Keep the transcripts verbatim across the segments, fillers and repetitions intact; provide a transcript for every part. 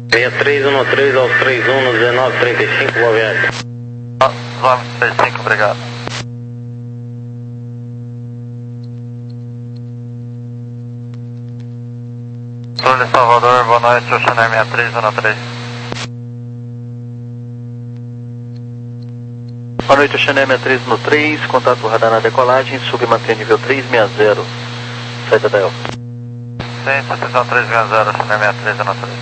seis três um três aos três um no dezenove trinta e cinco, boa viagem. dezenove trinta e cinco, obrigado. Sul de Salvador, boa noite, Oceanair seis três um três. Boa noite, Oceanair seis três um três, contato radar na decolagem, sub mantém nível três seis zero, saída da Elfa. Sim, sucessão três seis zero, Oceanair seis três um três.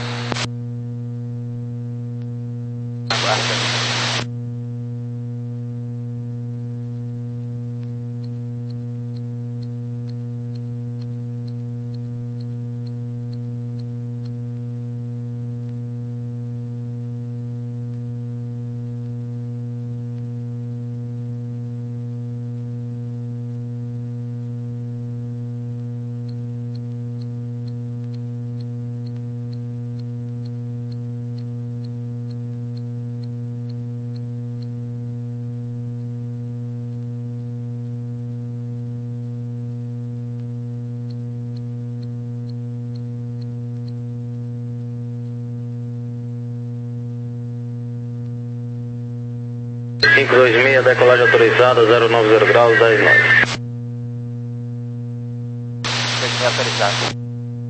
cinco dois seis, decolagem autorizada, zero nove zero graus, dez nove. dois seis autorizado.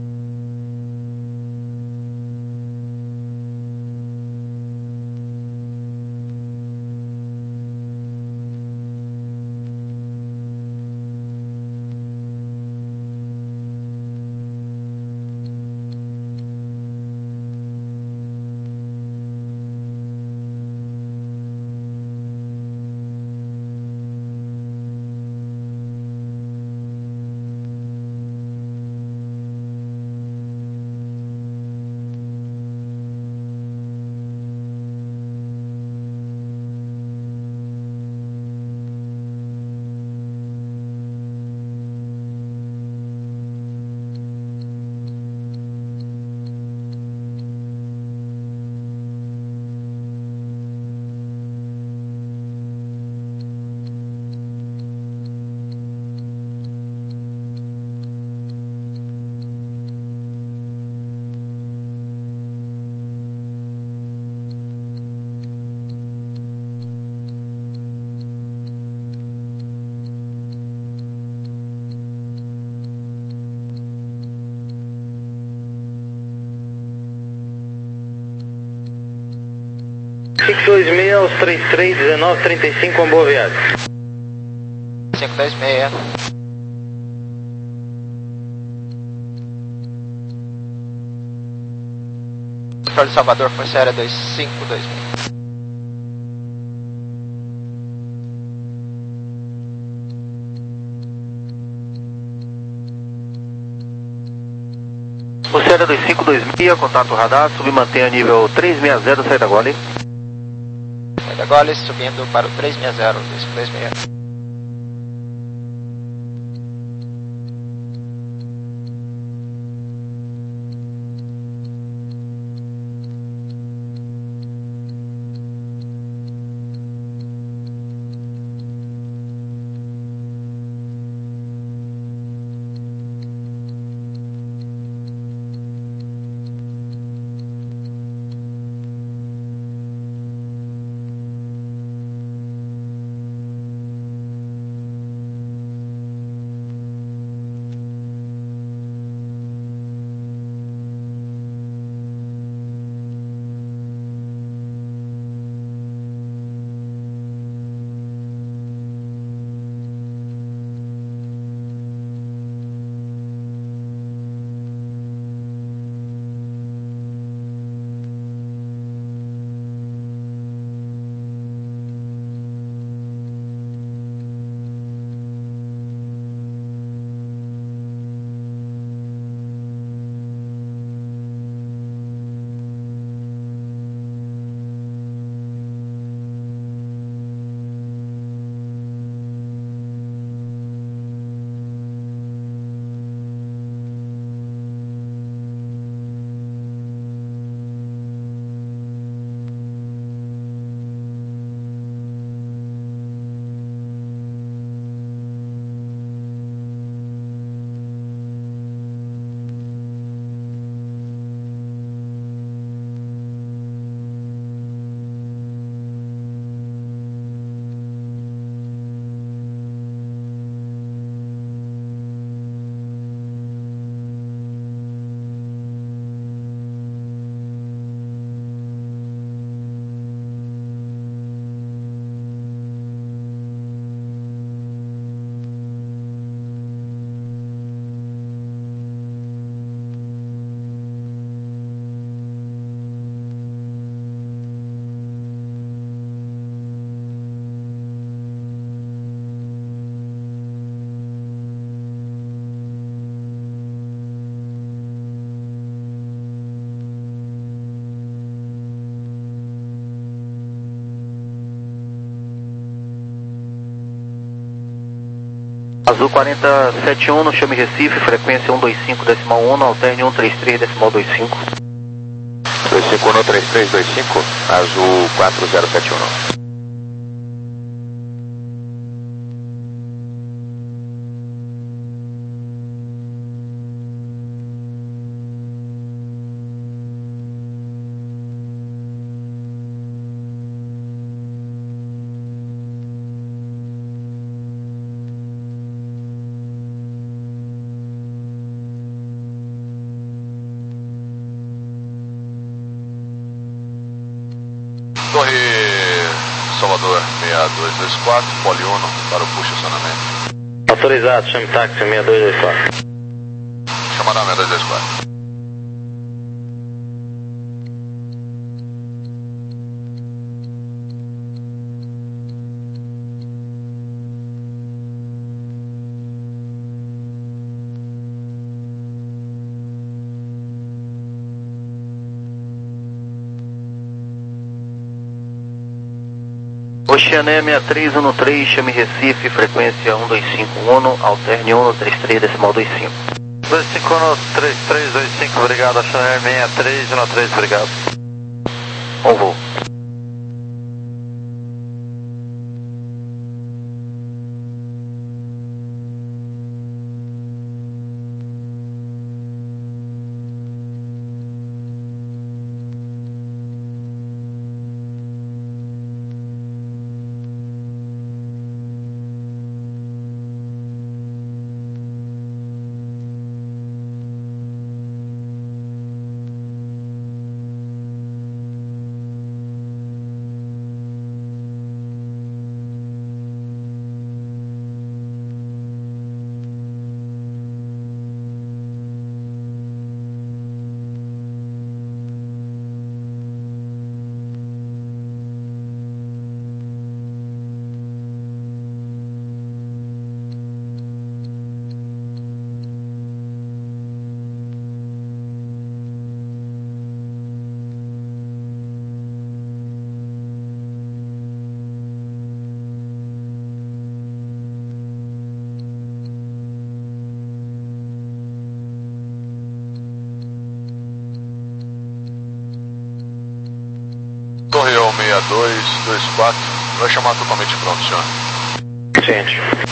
cinco dois seis aos três três, dezenove trinta e cinco, uma boa viagem. cinco dois seis. Controle de Salvador, Força Aérea dois cinco dois seis. Força Aérea dois cinco dois seis, contato radar, submantenha nível três seis zero, saída Gole. Saída Gole, subindo para o três seis zero, dois cinco dois seis. Azul quarenta sete um, chame Recife, frequência cento e vinte e cinco decimal um, alterne cento e trinta e três decimal vinte e cinco. dois cinco um, três três dois cinco, Azul quatro zero sete um. Torre Salvador seis dois dois quatro, Poliuno para o posicionamento. Autorizado, chame táxi seis dois dois quatro. Chamará seis dois dois quatro. Oceané sessenta e três treze, chame Recife, frequência cento e vinte e cinco um, alterne cento e trinta e três decimal vinte e cinco. dois cinco um, três três dois cinco, obrigado, Oceané sessenta e três treze, obrigado. Bom voo. Torre seis dois dois quatro, vai chamar totalmente pronto, senhor. Sim.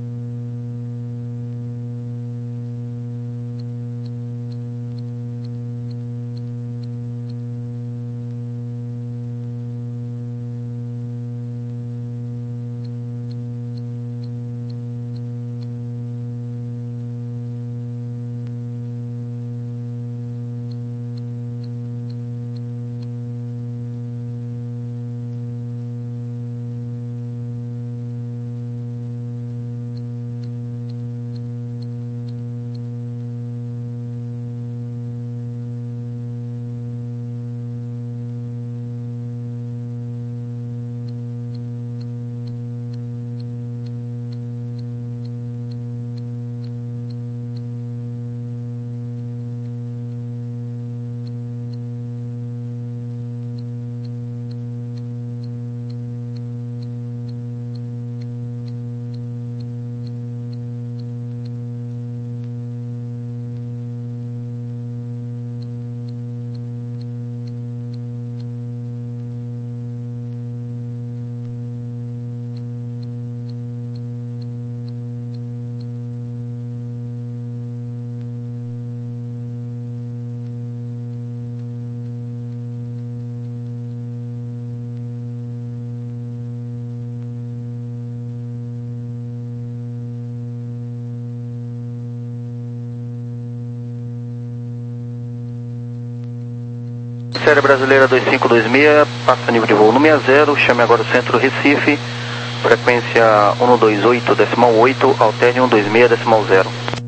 Série Brasileira dois cinco dois seis, passa nível de voo no sessenta, chame agora o centro Recife, frequência cento e vinte e oito decimal oito, alterne cento e vinte e seis decimal zero.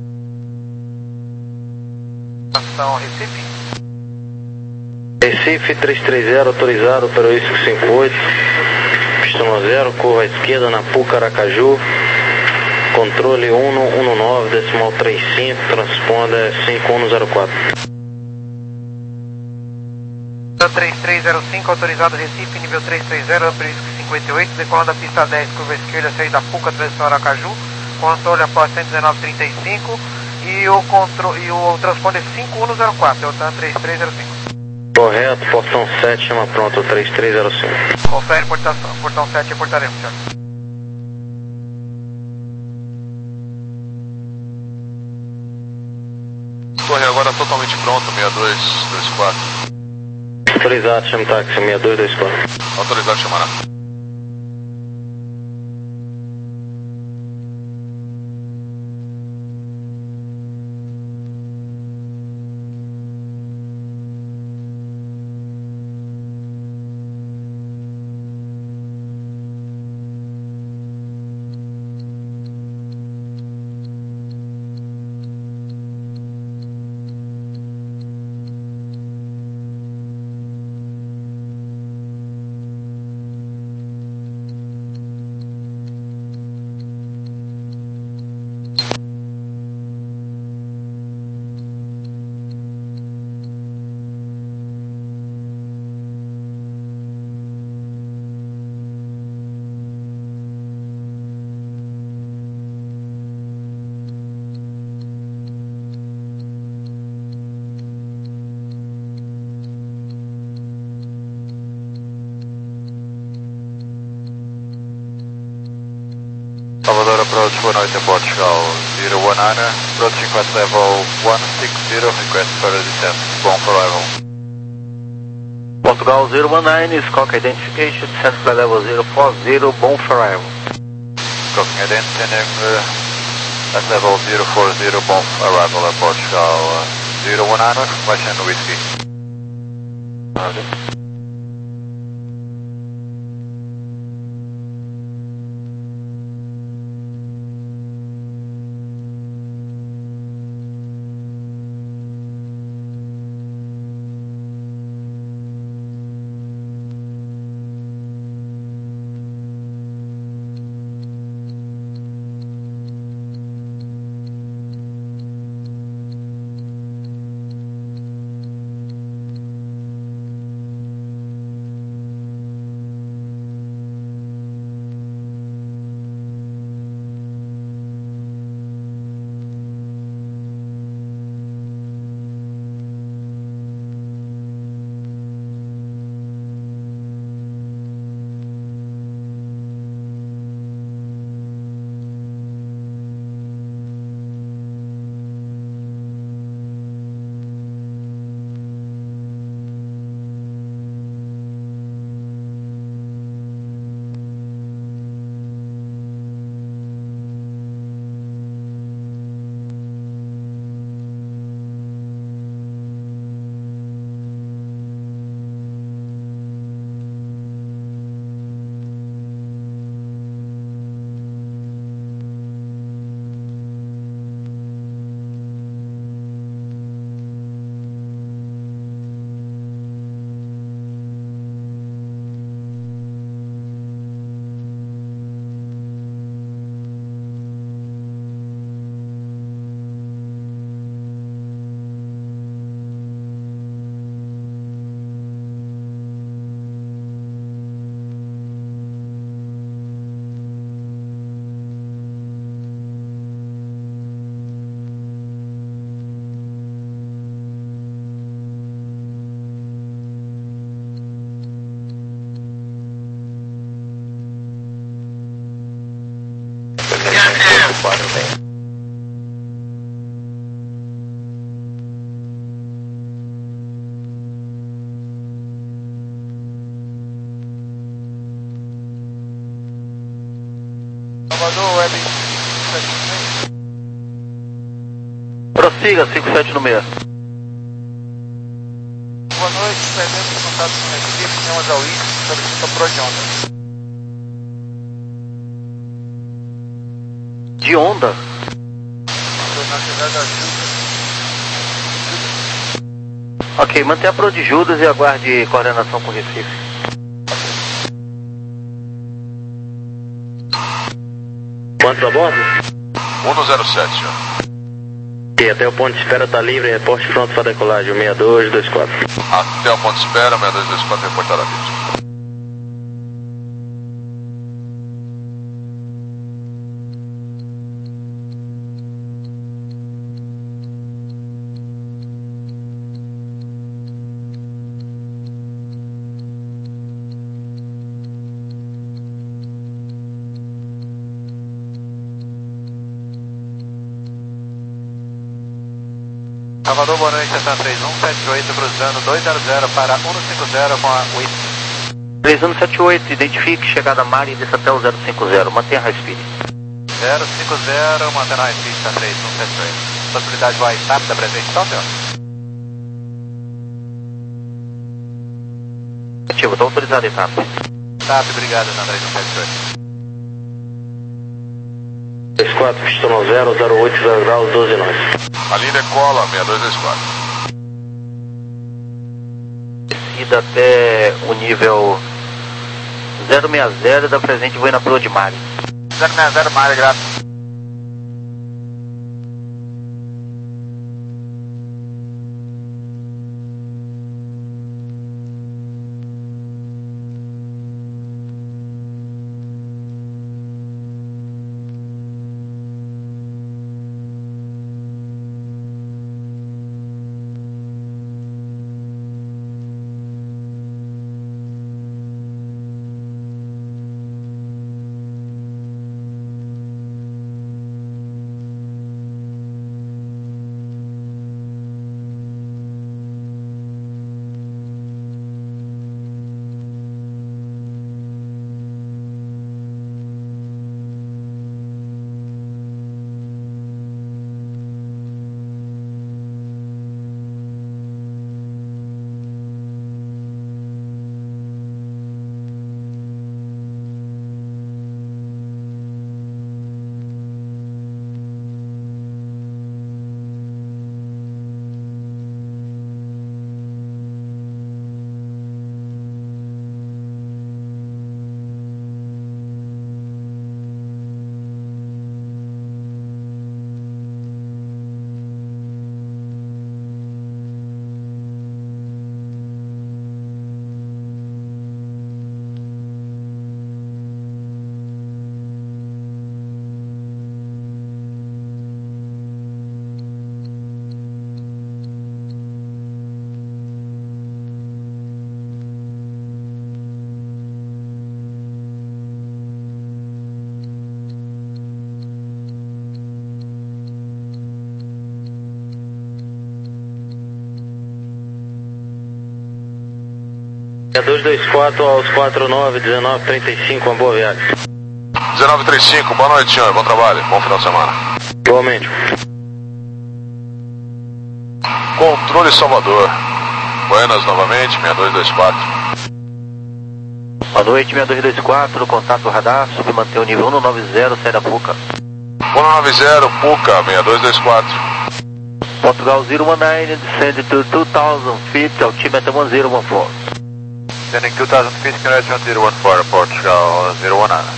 Ação Recife. Recife três três zero, autorizado para o I S C cinquenta e oito, pistão zero, curva à esquerda na Puca Aracaju, controle cento e dezenove decimal trinta e cinco, transponda cinco um zero quatro. três três zero cinco, autorizado Recife, nível três três zero, para o I S C cinquenta e oito, decolando a pista dez, curva à esquerda, saída da Puca, transição Aracaju, controle após cento e dezenove trinta e cinco e o, contro e o transponder cinco um zero quatro, é o TAM três três zero cinco. Correto, portão sete, chama pronto, três três zero cinco. Confere portação, portão sete, reportaremos, senhor. Torre agora totalmente pronto, seis dois dois quatro. Autorizado, chama táxi, seis dois dois quatro. Autorizado, chamará. Salvador approach one oh eight in Portugal, zero one niner, approaching request level one six zero, request further descent, bomb for arrival. Portugal zero one nine, Scock identification, descent flight level zero four zero, bomb for arrival. Scocking identity name, uh, at level zero four zero, bomb arrival at Portugal, uh, zero one niner, Russian whiskey. Okay. Salvador, web prossiga, cinco sete no meio. Boa noite, perdemos contato com a equipe, temos a Wix, solicita pro de onda. De onda? Estou na cidade da Judas. Ok, mantenha a Pro de Judas e aguarde coordenação com o Recife. Quantos a bordo? um zero sete, senhor. E até o ponto de espera está livre, reporte pronto para decolagem, seis dois dois quatro. Até o ponto de espera, seis dois dois quatro, reportar a vítima. Salvador, boa noite, estação três um sete oito, cruzando dois zero zero para cento e cinquenta com a W I S. três um sete oito, identifique chegada a mar e desça até o zero cinco zero, mantenha high speed. zero cinco zero, mantendo high speed, estação três um sete oito. Possibilidade vai estar da presente, então, senhor? Ativo, está autorizado a etapa. Tá, obrigado, estação três um sete oito. dois quatro, pistão zero, zero oito, zero graus, doze nós. A linha decola, seis dois dois quatro. Descida até o nível zero seis zero da presente voo na proa de Mari. zero seis zero, Mari, graças. dois dois quatro aos quatro nove, dezenove trinta e cinco, uma boa viagem. dezenove trinta e cinco, boa noite, senhor. Bom trabalho, bom final de semana. Igualmente. Controle Salvador. Buenas novamente, seis dois dois quatro. Boa noite, seis dois dois quatro, contato radar, submanter o nível um nove zero, sai da Puca. um nove zero, Puca, seis dois dois quatro. Portugal zero one nine, descend to two thousand feet, altimeter one zero one four. Descending two thousand feet, correction zero one four, Portugal zero one nine.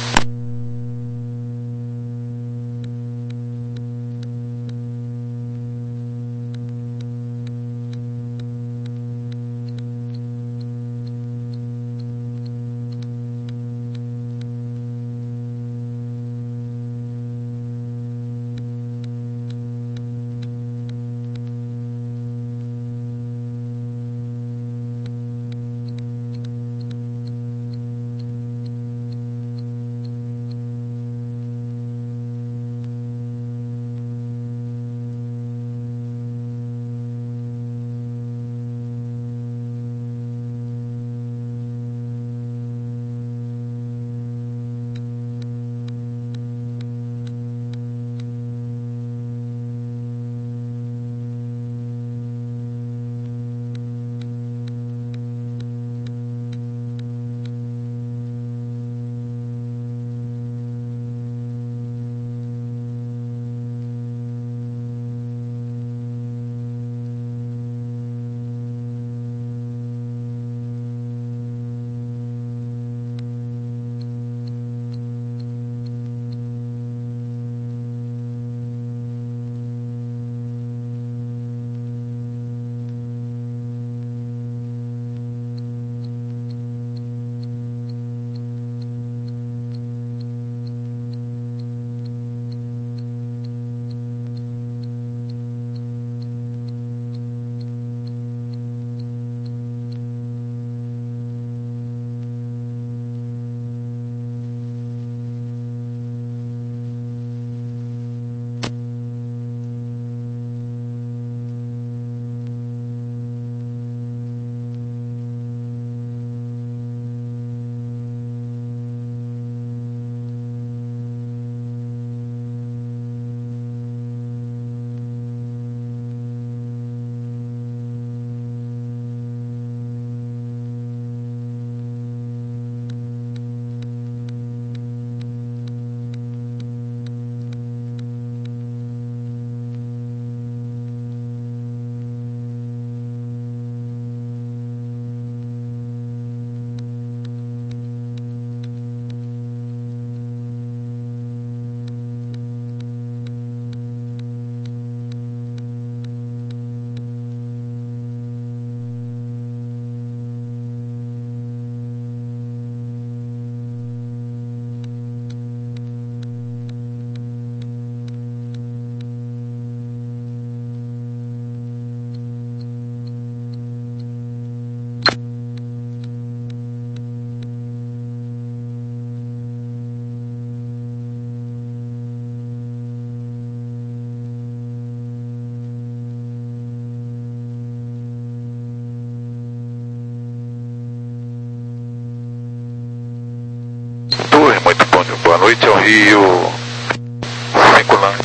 Rio cinco nove.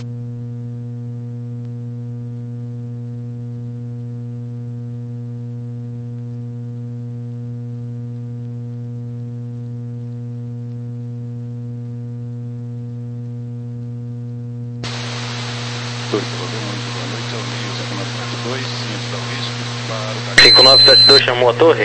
cinco nove sete dois chamou a torre?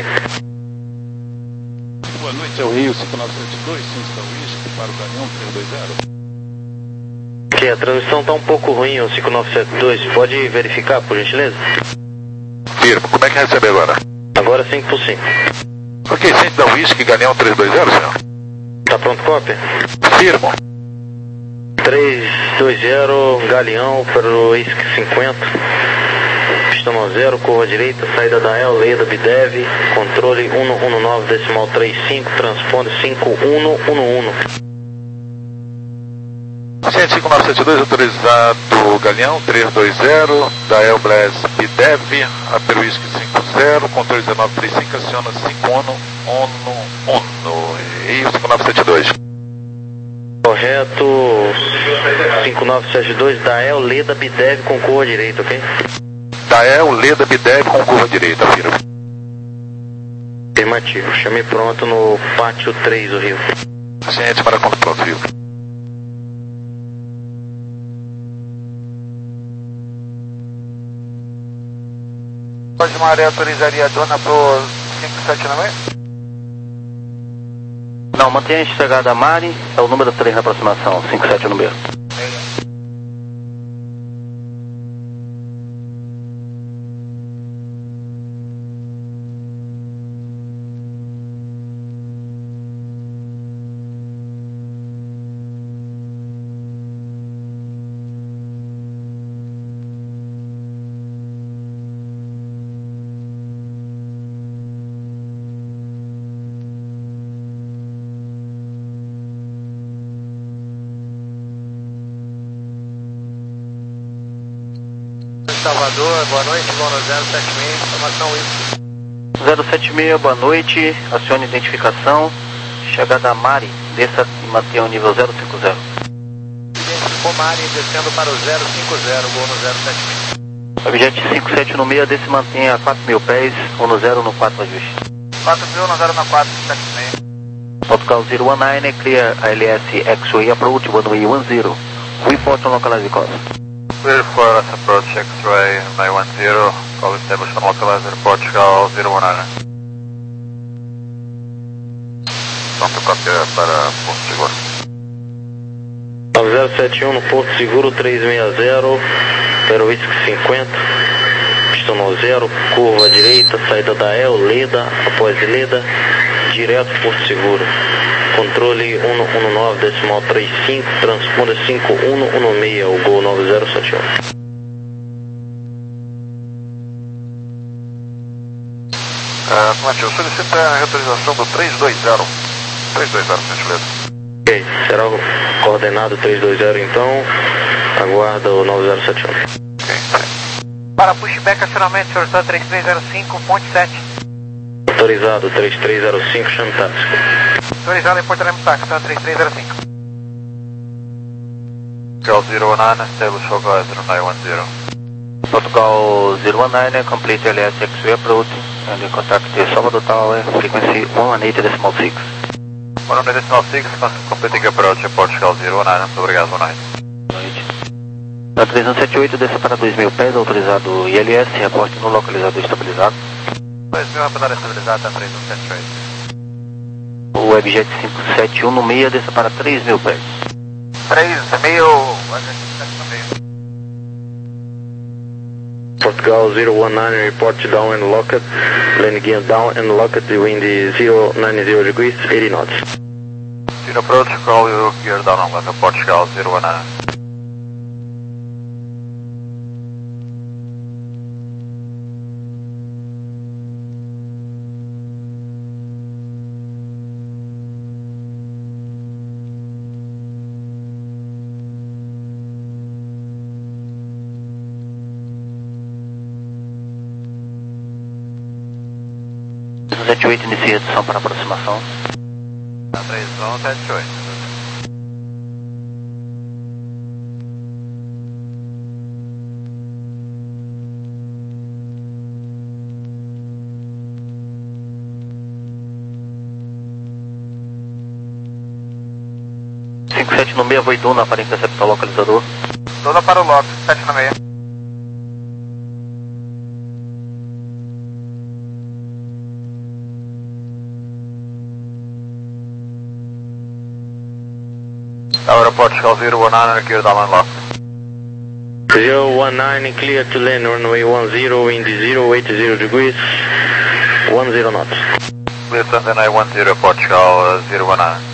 Boa noite, é o Rio cinco nove sete dois, ciência da Whisky, para o Galeão três dois zero. Ok, a transmissão está um pouco ruim, o cinco nove sete dois, pode verificar, por gentileza? Firmo, como é que recebe agora? Agora cinco por cinco. Ok, ciência da Whisky, Galeão três dois zero, senhor. Tá pronto, cópia? Firmo. três dois zero, Galeão para o Whisky cinquenta. Pistão zero, curva direita, saída da El, Leda, Bidev, controle um um nove, decimal trinta e cinco, transponder cinco um um um. Ciência cinco nove sete dois, autorizado Galeão três dois zero, da El Blaz Bidev, Aper Whisky cinquenta, controle dezenove trinta e cinco, aciona cinco um um um, Rio cinco nove sete dois. Correto, cinco nove sete dois, da El, Leda, Bidev com curva direita, ok? Dael, Leda, Bidev com curva direita, firme. Afirmativo, chame pronto no pátio três do Rio. Ciente para conta pronto, Rio. Pode Maré autorizaria a dona pro cinco sete nove? Não, mantenha a chegada a Mari, é o número três na aproximação, cinco sete número. Salvador, boa noite, Bono zero sete seis, informação isso. zero sete seis, boa noite, acione identificação, chegada a Mari, desça e mantenha o nível zero cinco zero. Identificou Mari, descendo para o zero cinco zero, Bono zero sete seis. Objet cinco sete no meio, desce e mantenha a quatro mil pés, um no zero no quatro ajuste. quatro mil no zero na quatro, sete seis. Protocol zero um nove, clear A L S X-Ray approach, one way one zero. Report on localized cost. Clear for us approach X-ray nine one zero, call established on localizer Portugal zero one nine. Pronto, cópia para Porto Seguro. nove zero sete um no Porto Seguro, três seis zero, para o Whisky cinquenta, pistão zero, curva direita, saída da El, Leda, após Leda, direto Porto Seguro. Controle um um nove, decimal trinta e cinco, transponder cinco um um seis, o Gol nove zero sete um. Uh, Matheus, solicita a autorização do três dois zero. três dois zero, por gentileza. Ok, será o coordenado três dois zero então, aguarda o nove zero sete um. Ok, para pushback, acionamento, senhor está três três zero cinco ponto sete. Autorizado três três zero cinco, chame táxi. Autorizado em Porto Alegre, táxi, três três zero cinco. Protocol zero one nine, establish localizer nine one zero. Protocol zero one nine, complete L S X-ray approach, and contact Salvador Tower, frequency one eighty decimal six. one eighty decimal six, completing approach a Portugal zero one nine, muito obrigado, boa noite. Boa noite. Na três um sete oito, desça para dois mil pés, autorizado I L S, reporte no localizador estabilizado. dois mil, rapidar estabilizado, tá três um sete oito. O Webjet cinco sete um no meio, desça para três mil pés. três mil, sete no meio. Portugal zero one nine, report down and locked, landing gear down and locked, wind zero nine zero degrees, eighty knots. Zero approach, call you gear down on lock, Portugal zero one nine. sete oito inicia redução para aproximação. três um sete oito. cinco sete no seis, Voiduna para interceptar o localizador. Duna para o lock, sete no seis. Tower Portugal zero one nine, clear down lock. zero one nine, clear to land runway one zero, wind zero, eight zero degrees, one zero knots. Clear Sunday one zero Portugal zero one nine.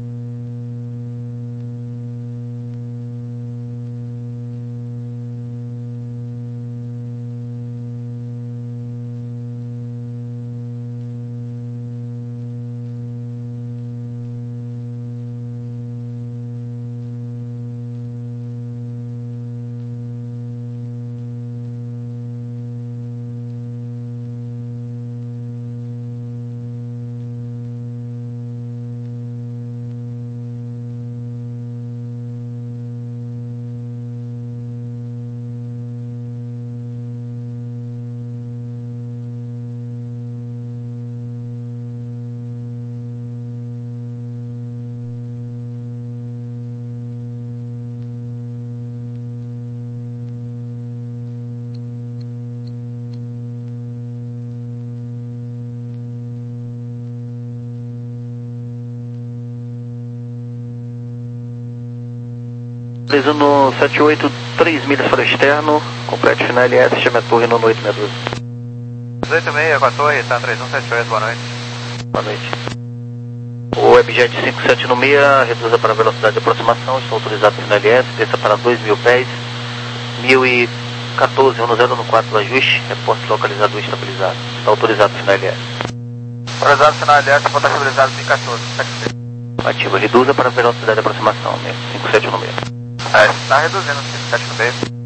Lotalizando sete oito, três milhas para o externo, complete final L S, chame a torre no oito seis dois. dezoito e meia com a torre, tá três um sete oito, boa noite. Boa noite. O Webjet cinco sete no seis, reduza para a velocidade de aproximação, está autorizado final L S, desça para dois mil pés, mil e quatorze, um zero no quatro do ajuste, reporte localizador estabilizado, está autorizado final L S. Autorizado final L S, ponto estabilizado cinco quatorze, sete. Ativa, reduza para a velocidade de aproximação, cinco sete no seis. É, está reduzindo cinco sete no seis.